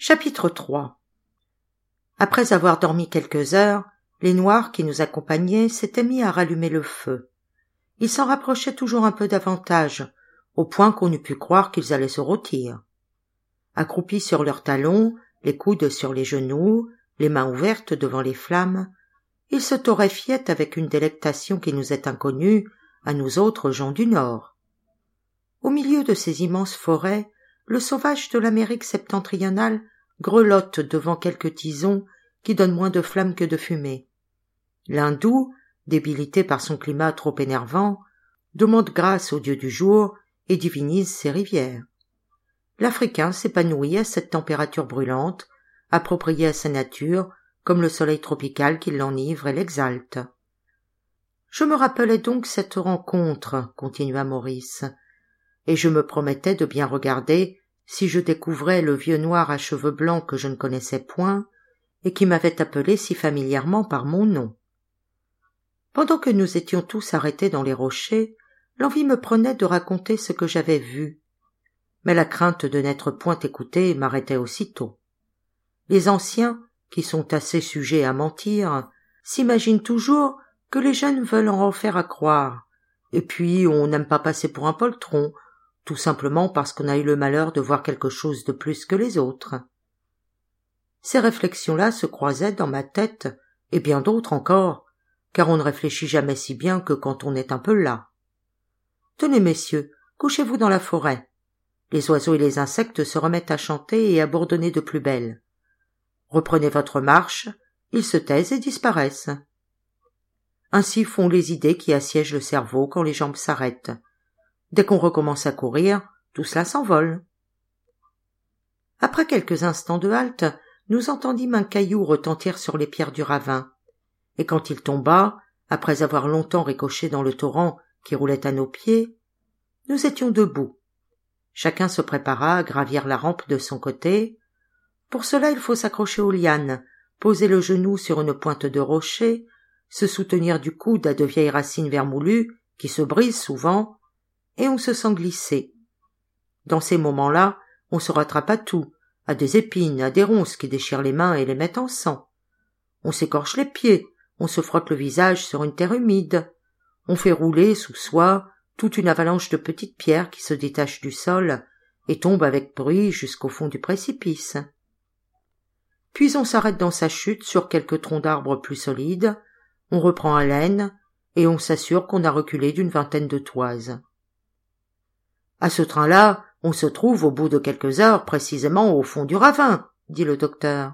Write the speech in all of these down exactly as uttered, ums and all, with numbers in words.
Chapitre trois. Après avoir dormi quelques heures, les Noirs qui nous accompagnaient s'étaient mis à rallumer le feu. Ils s'en rapprochaient toujours un peu davantage, au point qu'on eût pu croire qu'ils allaient se rôtir. Accroupis sur leurs talons, les coudes sur les genoux, les mains ouvertes devant les flammes, ils se torréfiaient avec une délectation qui nous est inconnue, à nous autres gens du Nord. Au milieu de ces immenses forêts, le sauvage de l'Amérique septentrionale grelotte devant quelques tisons qui donnent moins de flammes que de fumée. L'Hindou, débilité par son climat trop énervant, demande grâce au dieu du jour et divinise ses rivières. L'Africain s'épanouit à cette température brûlante, appropriée à sa nature, comme le soleil tropical qui l'enivre et l'exalte. Je me rappelais donc cette rencontre, continua Maurice, et je me promettais de bien regarder si je découvrais le vieux noir à cheveux blancs que je ne connaissais point et qui m'avait appelé si familièrement par mon nom. Pendant que nous étions tous arrêtés dans les rochers, l'envie me prenait de raconter ce que j'avais vu, mais la crainte de n'être point écouté m'arrêtait aussitôt. Les anciens, qui sont assez sujets à mentir, s'imaginent toujours que les jeunes veulent en faire à croire, et puis on n'aime pas passer pour un poltron, tout simplement parce qu'on a eu le malheur de voir quelque chose de plus que les autres. Ces réflexions-là se croisaient dans ma tête, et bien d'autres encore, car on ne réfléchit jamais si bien que quand on est un peu las. Tenez, messieurs, couchez-vous dans la forêt. Les oiseaux et les insectes se remettent à chanter et à bourdonner de plus belle. Reprenez votre marche, ils se taisent et disparaissent. Ainsi font les idées qui assiègent le cerveau quand les jambes s'arrêtent. Dès qu'on recommence à courir, tout cela s'envole. Après quelques instants de halte, nous entendîmes un caillou retentir sur les pierres du ravin, et quand il tomba, après avoir longtemps ricoché dans le torrent qui roulait à nos pieds, nous étions debout. Chacun se prépara à gravir la rampe de son côté. Pour cela, il faut s'accrocher aux lianes, poser le genou sur une pointe de rocher, se soutenir du coude à de vieilles racines vermoulues qui se brisent souvent, et on se sent glisser. Dans ces moments-là, on se rattrape à tout, à des épines, à des ronces qui déchirent les mains et les mettent en sang. On s'écorche les pieds, on se frotte le visage sur une terre humide, on fait rouler sous soi toute une avalanche de petites pierres qui se détachent du sol et tombent avec bruit jusqu'au fond du précipice. Puis on s'arrête dans sa chute sur quelques troncs d'arbres plus solides, on reprend haleine et on s'assure qu'on a reculé d'une vingtaine de toises. À ce train-là, on se trouve au bout de quelques heures précisément au fond du ravin, dit le docteur.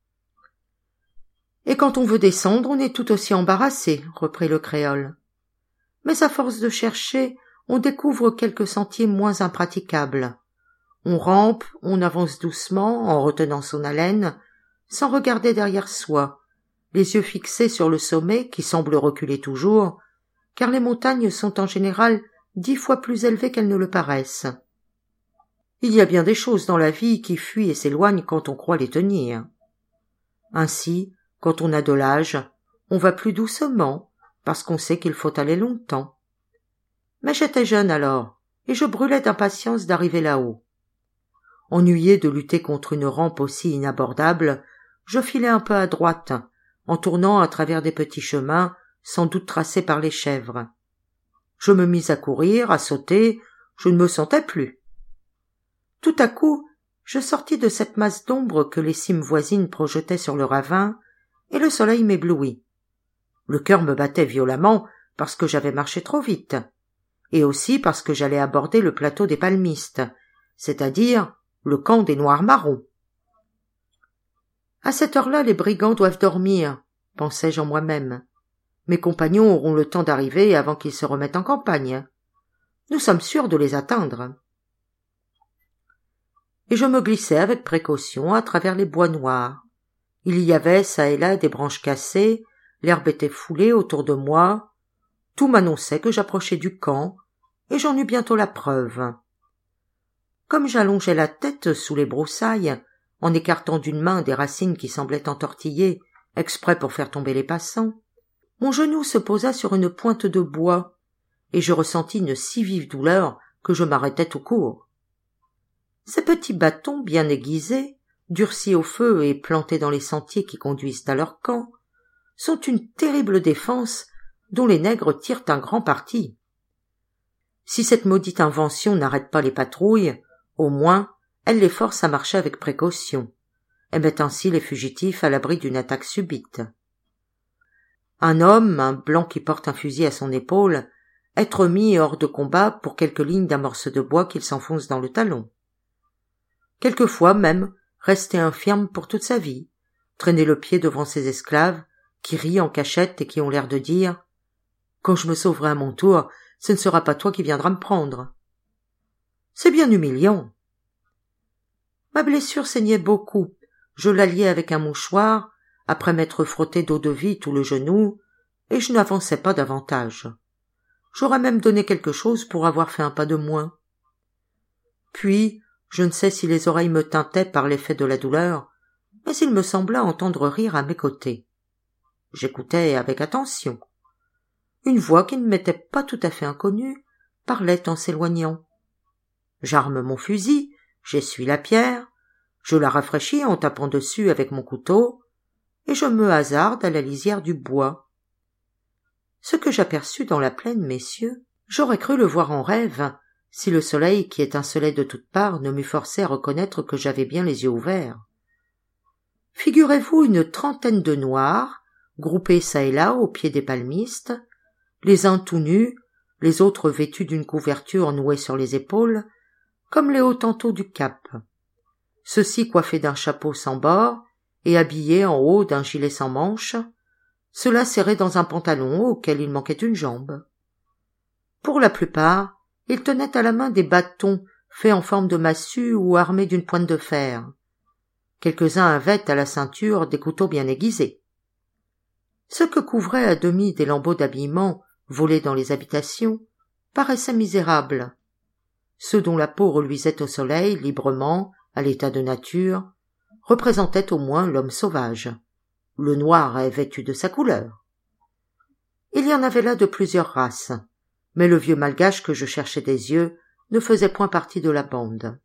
Et quand on veut descendre, on est tout aussi embarrassé, reprit le créole. Mais à force de chercher, on découvre quelques sentiers moins impraticables. On rampe, on avance doucement, en retenant son haleine, sans regarder derrière soi, les yeux fixés sur le sommet qui semble reculer toujours, car les montagnes sont en général dix fois plus élevées qu'elles ne le paraissent. Il y a bien des choses dans la vie qui fuient et s'éloignent quand on croit les tenir. Ainsi, quand on a de l'âge, on va plus doucement, parce qu'on sait qu'il faut aller longtemps. Mais j'étais jeune alors, et je brûlais d'impatience d'arriver là-haut. Ennuyé de lutter contre une rampe aussi inabordable, je filais un peu à droite, en tournant à travers des petits chemins, sans doute tracés par les chèvres. Je me mis à courir, à sauter, je ne me sentais plus. Tout à coup, je sortis de cette masse d'ombre que les cimes voisines projetaient sur le ravin, et le soleil m'éblouit. Le cœur me battait violemment parce que j'avais marché trop vite, et aussi parce que j'allais aborder le plateau des palmistes, c'est-à-dire le camp des Noirs marrons. À cette heure-là, les brigands doivent dormir, pensai-je en moi-même. Mes compagnons auront le temps d'arriver avant qu'ils se remettent en campagne. Nous sommes sûrs de les atteindre. Et je me glissai avec précaution à travers les bois noirs. Il y avait çà et là des branches cassées, l'herbe était foulée autour de moi. Tout m'annonçait que j'approchais du camp, et j'en eus bientôt la preuve. Comme j'allongeais la tête sous les broussailles, en écartant d'une main des racines qui semblaient entortillées, exprès pour faire tomber les passants, mon genou se posa sur une pointe de bois, et je ressentis une si vive douleur que je m'arrêtai tout court. Ces petits bâtons bien aiguisés durcis au feu et plantés dans les sentiers qui conduisent à leur camp, sont une terrible défense dont les nègres tirent un grand parti. Si cette maudite invention n'arrête pas les patrouilles, au moins elle les force à marcher avec précaution, et met ainsi les fugitifs à l'abri d'une attaque subite. Un homme, un blanc qui porte un fusil à son épaule, être mis hors de combat pour quelques lignes d'un morceau de bois qu'il s'enfonce dans le talon. Quelquefois même, rester infirme pour toute sa vie, traîner le pied devant ses esclaves, qui rient en cachette et qui ont l'air de dire « Quand je me sauverai à mon tour, ce ne sera pas toi qui viendras me prendre. » C'est bien humiliant. Ma blessure saignait beaucoup, je la liai avec un mouchoir, après m'être frotté d'eau-de-vie tout le genou, et je n'avançais pas davantage. J'aurais même donné quelque chose pour avoir fait un pas de moins. Puis, je ne sais si les oreilles me tintaient par l'effet de la douleur, mais il me sembla entendre rire à mes côtés. J'écoutais avec attention. Une voix qui ne m'était pas tout à fait inconnue parlait en s'éloignant. J'arme mon fusil, j'essuie la pierre, je la rafraîchis en tapant dessus avec mon couteau, et je me hasarde à la lisière du bois. Ce que j'aperçus dans la plaine, messieurs, j'aurais cru le voir en rêve, si le soleil qui étincelait de toutes parts ne m'eût forcé à reconnaître que j'avais bien les yeux ouverts. Figurez-vous une trentaine de noirs, groupés çà et là au pied des palmistes, les uns tout nus, les autres vêtus d'une couverture nouée sur les épaules, comme les Hottentots du Cap. Ceux-ci coiffés d'un chapeau sans bord et habillés en haut d'un gilet sans manches, ceux-là serrés dans un pantalon auquel il manquait une jambe. Pour la plupart, ils tenaient à la main des bâtons faits en forme de massue ou armés d'une pointe de fer. Quelques-uns avaient à la ceinture des couteaux bien aiguisés. Ce que couvraient à demi des lambeaux d'habillement volés dans les habitations paraissaient misérables. Ceux dont la peau reluisait au soleil librement, à l'état de nature, représentaient au moins l'homme sauvage. Le noir est vêtu de sa couleur. Il y en avait là de plusieurs races, mais le vieux malgache que je cherchais des yeux ne faisait point partie de la bande.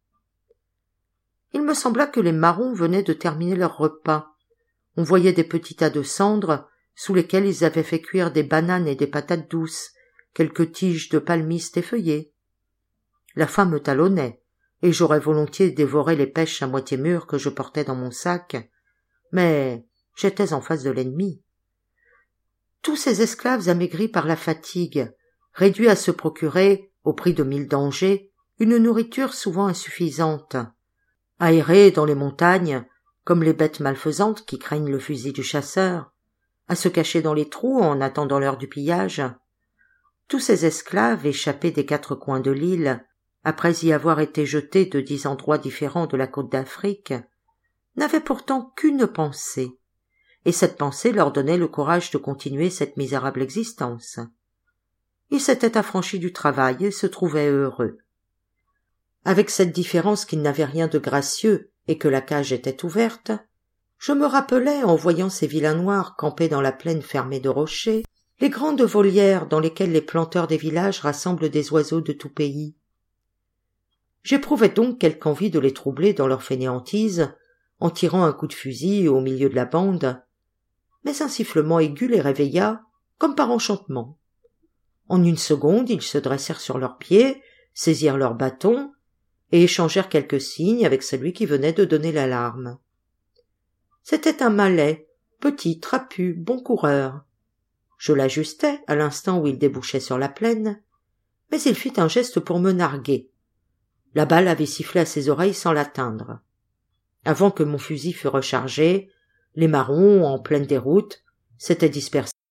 Il me sembla que les marrons venaient de terminer leur repas. On voyait des petits tas de cendres sous lesquels ils avaient fait cuire des bananes et des patates douces, quelques tiges de palmistes effeuillées. La faim me talonnait, et j'aurais volontiers dévoré les pêches à moitié mûres que je portais dans mon sac, mais j'étais en face de l'ennemi. Tous ces esclaves amaigris par la fatigue, réduits à se procurer, au prix de mille dangers, une nourriture souvent insuffisante, aérés dans les montagnes, comme les bêtes malfaisantes qui craignent le fusil du chasseur, à se cacher dans les trous en attendant l'heure du pillage. Tous ces esclaves échappés des quatre coins de l'île, après y avoir été jetés de dix endroits différents de la côte d'Afrique, n'avaient pourtant qu'une pensée, et cette pensée leur donnait le courage de continuer cette misérable existence. Ils s'étaient affranchis du travail et se trouvaient heureux. Avec cette différence qu'ils n'avaient rien de gracieux et que la cage était ouverte, je me rappelais, en voyant ces vilains noirs campés dans la plaine fermée de rochers, les grandes volières dans lesquelles les planteurs des villages rassemblent des oiseaux de tout pays. J'éprouvais donc quelque envie de les troubler dans leur fainéantise, en tirant un coup de fusil au milieu de la bande, mais un sifflement aigu les réveilla, comme par enchantement. En une seconde, ils se dressèrent sur leurs pieds, saisirent leurs bâtons, et échangèrent quelques signes avec celui qui venait de donner l'alarme. C'était un Malais, petit, trapu, bon coureur. Je l'ajustai à l'instant où il débouchait sur la plaine, mais il fit un geste pour me narguer. La balle avait sifflé à ses oreilles sans l'atteindre. Avant que mon fusil fût rechargé, les marrons, en pleine déroute, s'étaient dispersés